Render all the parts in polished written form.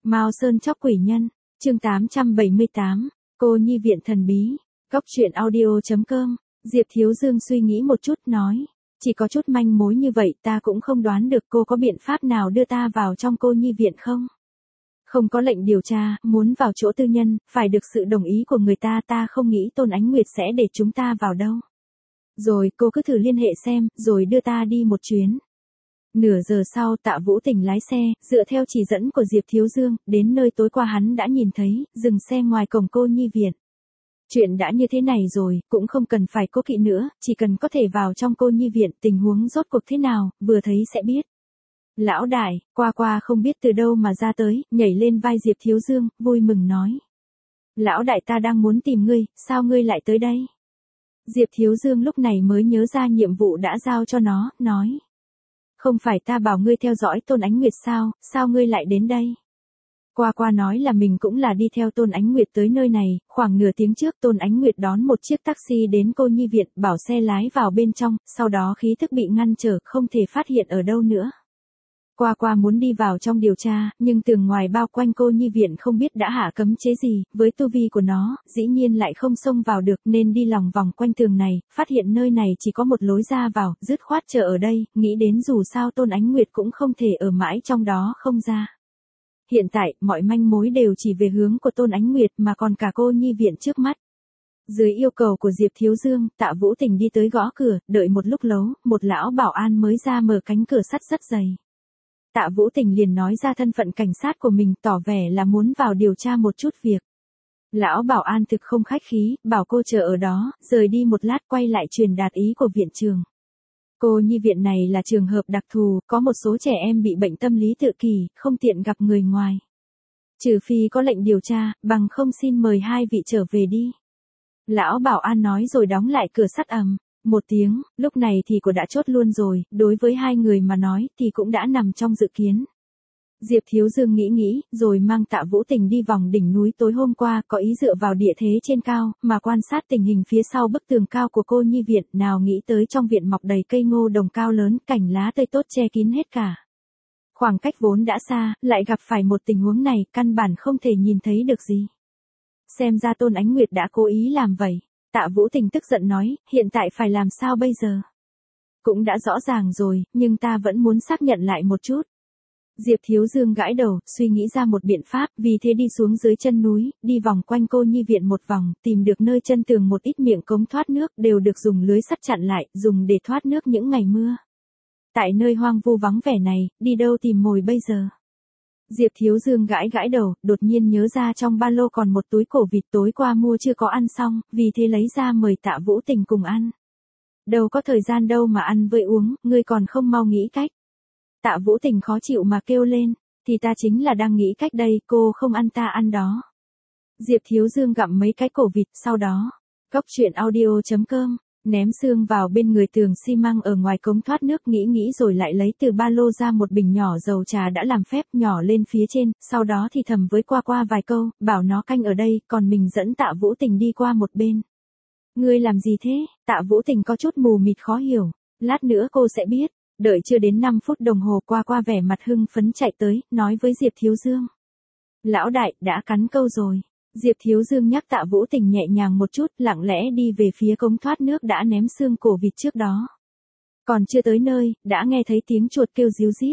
Mao Sơn chóc quỷ nhân, chương 878, cô nhi viện thần bí, góc truyện audio.com, Diệp Thiếu Dương suy nghĩ một chút nói, chỉ có chút manh mối như vậy ta cũng không đoán được cô có biện pháp nào đưa ta vào trong cô nhi viện không? Không có lệnh điều tra, muốn vào chỗ tư nhân, phải được sự đồng ý của người ta không nghĩ Tôn Ánh Nguyệt sẽ để chúng ta vào đâu. Rồi cô cứ thử liên hệ xem, rồi đưa ta đi một chuyến. Nửa giờ sau Tạ Vũ Tình lái xe, dựa theo chỉ dẫn của Diệp Thiếu Dương, đến nơi tối qua hắn đã nhìn thấy, dừng xe ngoài cổng cô nhi viện. Chuyện đã như thế này rồi, cũng không cần phải cố kỵ nữa, chỉ cần có thể vào trong cô nhi viện, tình huống rốt cuộc thế nào, vừa thấy sẽ biết. Lão đại, qua không biết từ đâu mà ra tới, nhảy lên vai Diệp Thiếu Dương, vui mừng nói. Lão đại ta đang muốn tìm ngươi, sao ngươi lại tới đây? Diệp Thiếu Dương lúc này mới nhớ ra nhiệm vụ đã giao cho nó, nói. Không phải ta bảo ngươi theo dõi Tôn Ánh Nguyệt sao ngươi lại đến đây? Qua nói là mình cũng là đi theo Tôn Ánh Nguyệt tới nơi này, khoảng nửa tiếng trước Tôn Ánh Nguyệt đón một chiếc taxi đến cô nhi viện, bảo xe lái vào bên trong, sau đó khí thức bị ngăn trở, không thể phát hiện ở đâu nữa. Qua muốn đi vào trong điều tra, nhưng tường ngoài bao quanh cô nhi viện không biết đã hạ cấm chế gì, với tu vi của nó, dĩ nhiên lại không xông vào được nên đi lòng vòng quanh tường này, phát hiện nơi này chỉ có một lối ra vào, dứt khoát chờ ở đây, nghĩ đến dù sao Tôn Ánh Nguyệt cũng không thể ở mãi trong đó không ra. Hiện tại, mọi manh mối đều chỉ về hướng của Tôn Ánh Nguyệt mà còn cả cô nhi viện trước mắt. Dưới yêu cầu của Diệp Thiếu Dương, Tạ Vũ Tình đi tới gõ cửa, đợi một lúc lâu, một lão bảo an mới ra mở cánh cửa sắt rất dày. Tạ Vũ Tình liền nói ra thân phận cảnh sát của mình, tỏ vẻ là muốn vào điều tra một chút việc. Lão bảo an thực không khách khí, bảo cô chờ ở đó, rời đi một lát quay lại truyền đạt ý của viện trường. Cô nhi viện này là trường hợp đặc thù, có một số trẻ em bị bệnh tâm lý tự kỷ, không tiện gặp người ngoài. Trừ phi có lệnh điều tra, bằng không xin mời hai vị trở về đi. Lão bảo an nói rồi đóng lại cửa sắt ầm. Một tiếng, lúc này thì cô đã chốt luôn rồi, đối với hai người mà nói thì cũng đã nằm trong dự kiến. Diệp Thiếu Dương nghĩ, rồi mang Tạ Vũ Tình đi vòng đỉnh núi tối hôm qua, có ý dựa vào địa thế trên cao, mà quan sát tình hình phía sau bức tường cao của cô nhi viện, nào nghĩ tới trong viện mọc đầy cây ngô đồng cao lớn, cảnh lá tươi tốt che kín hết cả. Khoảng cách vốn đã xa, lại gặp phải một tình huống này, căn bản không thể nhìn thấy được gì. Xem ra Tôn Ánh Nguyệt đã cố ý làm vậy. Tạ Vũ Tình tức giận nói, hiện tại phải làm sao bây giờ? Cũng đã rõ ràng rồi, nhưng ta vẫn muốn xác nhận lại một chút. Diệp Thiếu Dương gãi đầu, suy nghĩ ra một biện pháp, vì thế đi xuống dưới chân núi, đi vòng quanh cô nhi viện một vòng, tìm được nơi chân tường một ít miệng cống thoát nước, đều được dùng lưới sắt chặn lại, dùng để thoát nước những ngày mưa. Tại nơi hoang vu vắng vẻ này, đi đâu tìm mồi bây giờ? Diệp Thiếu Dương gãi đầu, đột nhiên nhớ ra trong ba lô còn một túi cổ vịt tối qua mua chưa có ăn xong, vì thế lấy ra mời Tạ Vũ Tình cùng ăn. Đâu có thời gian đâu mà ăn với uống, ngươi còn không mau nghĩ cách. Tạ Vũ Tình khó chịu mà kêu lên, thì ta chính là đang nghĩ cách đây, cô không ăn ta ăn đó. Diệp Thiếu Dương gặm mấy cái cổ vịt, sau đó, góc truyện audio.com. Ném xương vào bên người tường xi măng ở ngoài cống thoát nước, nghĩ rồi lại lấy từ ba lô ra một bình nhỏ dầu trà đã làm phép, nhỏ lên phía trên, sau đó thì thầm với qua vài câu, bảo nó canh ở đây, còn mình dẫn Tạ Vũ Tình đi qua một bên. Ngươi làm gì thế? Tạ Vũ Tình có chút mù mịt khó hiểu, lát nữa cô sẽ biết. Đợi chưa đến 5 phút đồng hồ qua vẻ mặt hưng phấn chạy tới, nói với Diệp Thiếu Dương. Lão đại, đã cắn câu rồi. Diệp Thiếu Dương nhắc Tạ Vũ Tình nhẹ nhàng một chút, lặng lẽ đi về phía cống thoát nước đã ném xương cổ vịt trước đó. Còn chưa tới nơi, đã nghe thấy tiếng chuột kêu ríu rít.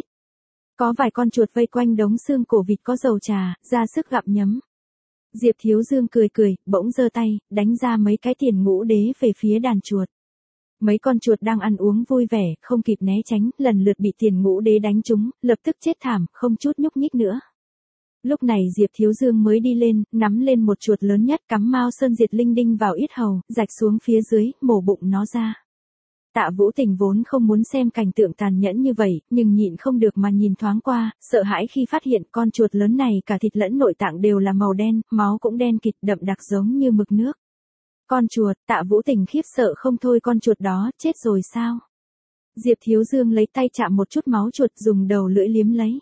Có vài con chuột vây quanh đống xương cổ vịt có dầu trà, ra sức gặm nhấm. Diệp Thiếu Dương cười, bỗng giơ tay, đánh ra mấy cái tiền ngũ đế về phía đàn chuột. Mấy con chuột đang ăn uống vui vẻ, không kịp né tránh, lần lượt bị tiền ngũ đế đánh trúng, lập tức chết thảm, không chút nhúc nhích nữa. Lúc này Diệp Thiếu Dương mới đi lên, nắm lên một chuột lớn nhất, cắm Mao Sơn Diệt Linh Đinh vào yết hầu, rạch xuống phía dưới, mổ bụng nó ra. Tạ Vũ Tình vốn không muốn xem cảnh tượng tàn nhẫn như vậy, nhưng nhịn không được mà nhìn thoáng qua, sợ hãi khi phát hiện con chuột lớn này cả thịt lẫn nội tạng đều là màu đen, máu cũng đen kịt, đậm đặc giống như mực nước. Con chuột, Tạ Vũ Tình khiếp sợ không thôi, con chuột đó, chết rồi sao? Diệp Thiếu Dương lấy tay chạm một chút máu chuột, dùng đầu lưỡi liếm lấy.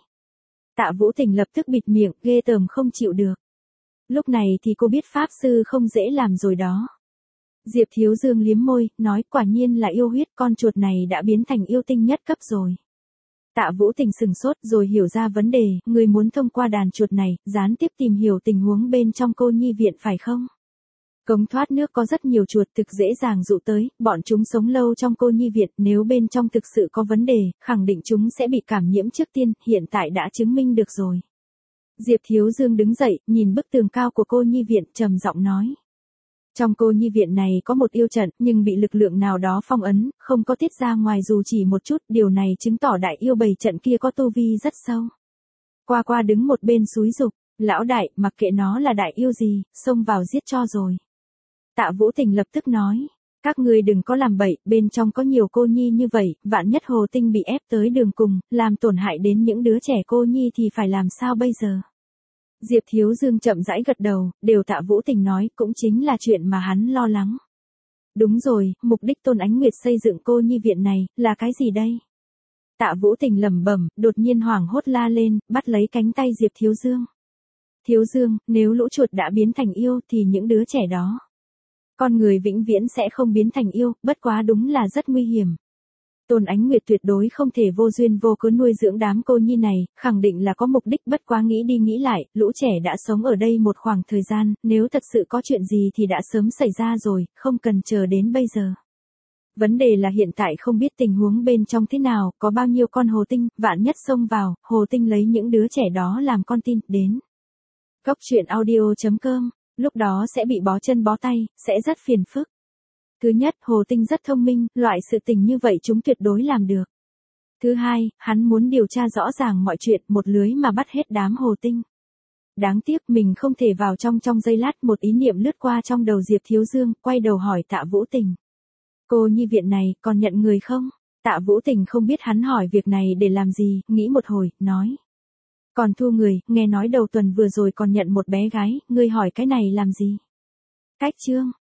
Tạ Vũ Tình lập tức bịt miệng, ghê tởm không chịu được. Lúc này thì cô biết pháp sư không dễ làm rồi đó. Diệp Thiếu Dương liếm môi, nói quả nhiên là yêu huyết, con chuột này đã biến thành yêu tinh nhất cấp rồi. Tạ Vũ Tình sừng sốt rồi hiểu ra vấn đề, người muốn thông qua đàn chuột này, gián tiếp tìm hiểu tình huống bên trong cô nhi viện phải không? Cống thoát nước có rất nhiều chuột thực dễ dàng dụ tới, bọn chúng sống lâu trong cô nhi viện, nếu bên trong thực sự có vấn đề, khẳng định chúng sẽ bị cảm nhiễm trước tiên, hiện tại đã chứng minh được rồi. Diệp Thiếu Dương đứng dậy, nhìn bức tường cao của cô nhi viện, trầm giọng nói. Trong cô nhi viện này có một yêu trận, nhưng bị lực lượng nào đó phong ấn, không có tiết ra ngoài dù chỉ một chút, điều này chứng tỏ đại yêu bầy trận kia có tu vi rất sâu. Qua qua đứng một bên xúi giục, lão đại, mặc kệ nó là đại yêu gì, xông vào giết cho rồi. Tạ Vũ Tình lập tức nói, các ngươi đừng có làm bậy, bên trong có nhiều cô nhi như vậy, vạn nhất Hồ Tinh bị ép tới đường cùng, làm tổn hại đến những đứa trẻ cô nhi thì phải làm sao bây giờ? Diệp Thiếu Dương chậm rãi gật đầu, đều Tạ Vũ Tình nói cũng chính là chuyện mà hắn lo lắng. Đúng rồi, mục đích Tôn Ánh Nguyệt xây dựng cô nhi viện này, là cái gì đây? Tạ Vũ Tình lẩm bẩm, đột nhiên hoảng hốt la lên, bắt lấy cánh tay Diệp Thiếu Dương. Thiếu Dương, nếu lũ chuột đã biến thành yêu thì những đứa trẻ đó. Con người vĩnh viễn sẽ không biến thành yêu, bất quá đúng là rất nguy hiểm. Tôn Ánh Nguyệt tuyệt đối không thể vô duyên vô cớ nuôi dưỡng đám cô nhi này, khẳng định là có mục đích, bất quá nghĩ đi nghĩ lại, lũ trẻ đã sống ở đây một khoảng thời gian, nếu thật sự có chuyện gì thì đã sớm xảy ra rồi, không cần chờ đến bây giờ. Vấn đề là hiện tại không biết tình huống bên trong thế nào, có bao nhiêu con Hồ Tinh, vạn nhất xông vào, Hồ Tinh lấy những đứa trẻ đó làm con tin, đến. Goctruyện.audio.com, lúc đó sẽ bị bó chân bó tay, sẽ rất phiền phức. Thứ nhất, Hồ Tinh rất thông minh, loại sự tình như vậy chúng tuyệt đối làm được. Thứ hai, hắn muốn điều tra rõ ràng mọi chuyện, một lưới mà bắt hết đám Hồ Tinh. Đáng tiếc mình không thể vào trong giây lát, một ý niệm lướt qua trong đầu Diệp Thiếu Dương, quay đầu hỏi Tạ Vũ Tình. Cô nhi viện này, còn nhận người không? Tạ Vũ Tình không biết hắn hỏi việc này để làm gì, nghĩ một hồi, nói. Còn thu người, nghe nói đầu tuần vừa rồi còn nhận một bé gái, ngươi hỏi cái này làm gì? Cách chương.